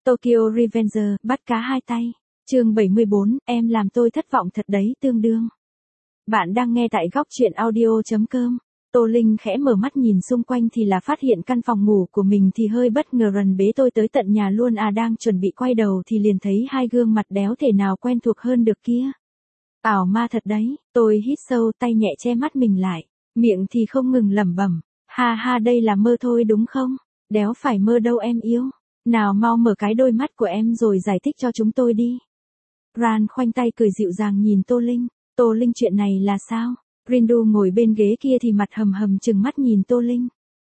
Tokyo Revenger, bắt cá hai tay. Chương 74, em làm tôi thất vọng thật đấy tương đương. Bạn đang nghe tại góc truyện audio.com. Tô Linh khẽ mở mắt nhìn xung quanh thì là phát hiện căn phòng ngủ của mình thì hơi bất ngờ rần bế tôi tới tận nhà luôn đang chuẩn bị quay đầu thì liền thấy hai gương mặt đéo thể nào quen thuộc hơn được kia. Ảo ma thật đấy, tôi hít sâu tay nhẹ che mắt mình lại, miệng thì không ngừng lẩm bẩm, ha ha đây là mơ thôi đúng không? Đéo phải mơ đâu em yêu. Nào mau mở cái đôi mắt của em rồi giải thích cho chúng tôi đi. Ran khoanh tay cười dịu dàng nhìn Tô Linh. Tô Linh chuyện này là sao? Rindu ngồi bên ghế kia thì mặt hầm hầm trừng mắt nhìn Tô Linh.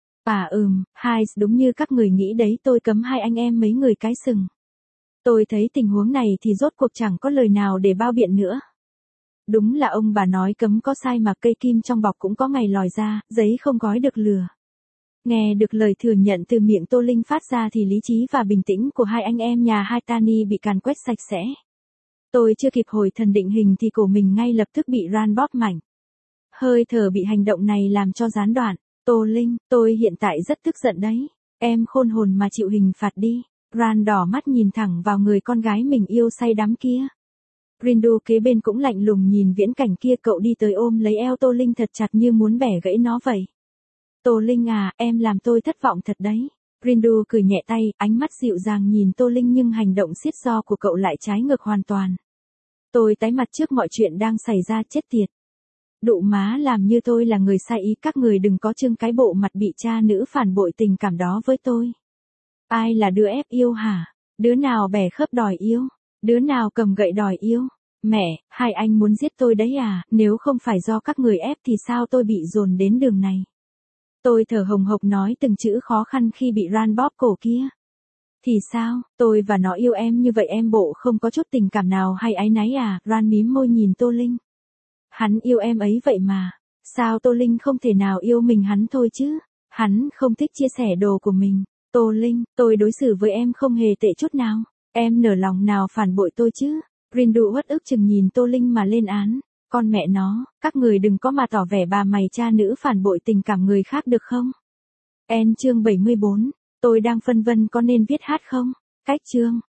Hai, đúng như các người nghĩ đấy tôi cấm hai anh em mấy người cái sừng. Tôi thấy tình huống này thì rốt cuộc chẳng có lời nào để bao biện nữa. Đúng là ông bà nói cấm có sai mà cây kim trong bọc cũng có ngày lòi ra, giấy không gói được lừa. Nghe được lời thừa nhận từ miệng Tô Linh phát ra thì lý trí và bình tĩnh của hai anh em nhà Haitani bị càn quét sạch sẽ. Tôi chưa kịp hồi thần định hình thì cổ mình ngay lập tức bị Ran bóp mảnh. Hơi thở bị hành động này làm cho gián đoạn. Tô Linh, tôi hiện tại rất tức giận đấy. Em khôn hồn mà chịu hình phạt đi. Ran đỏ mắt nhìn thẳng vào người con gái mình yêu say đắm kia. Rindu kế bên cũng lạnh lùng nhìn viễn cảnh kia, cậu đi tới ôm lấy eo Tô Linh thật chặt như muốn bẻ gãy nó vậy. Tô Linh à, em làm tôi thất vọng thật đấy. Rindu cười nhẹ tay, ánh mắt dịu dàng nhìn Tô Linh nhưng hành động xiết do của cậu lại trái ngược hoàn toàn. Tôi tái mặt trước mọi chuyện đang xảy ra, chết tiệt. Đụ má làm như tôi là người sai ý, các người đừng có trưng cái bộ mặt bị cha nữ phản bội tình cảm đó với tôi. Ai là đứa ép yêu hả? Đứa nào bẻ khớp đòi yêu? Đứa nào cầm gậy đòi yêu? Mẹ, hai anh muốn giết tôi đấy à? Nếu không phải do các người ép thì sao tôi bị dồn đến đường này? Tôi thở hồng hộc nói từng chữ khó khăn khi bị Ran bóp cổ kia. Thì sao, tôi và nó yêu em như vậy em bộ không có chút tình cảm nào hay áy náy à? Ran mím môi nhìn Tô Linh. Hắn yêu em ấy vậy mà. Sao Tô Linh không thể nào yêu mình hắn thôi chứ? Hắn không thích chia sẻ đồ của mình. Tô Linh, tôi đối xử với em không hề tệ chút nào. Em nở lòng nào phản bội tôi chứ? Rindu uất ức chừng nhìn Tô Linh mà lên án. Con mẹ nó, các người đừng có mà tỏ vẻ bà mày cha nữ phản bội tình cảm người khác được không? Chương 74, tôi đang phân vân có nên viết hát không? Cách chương.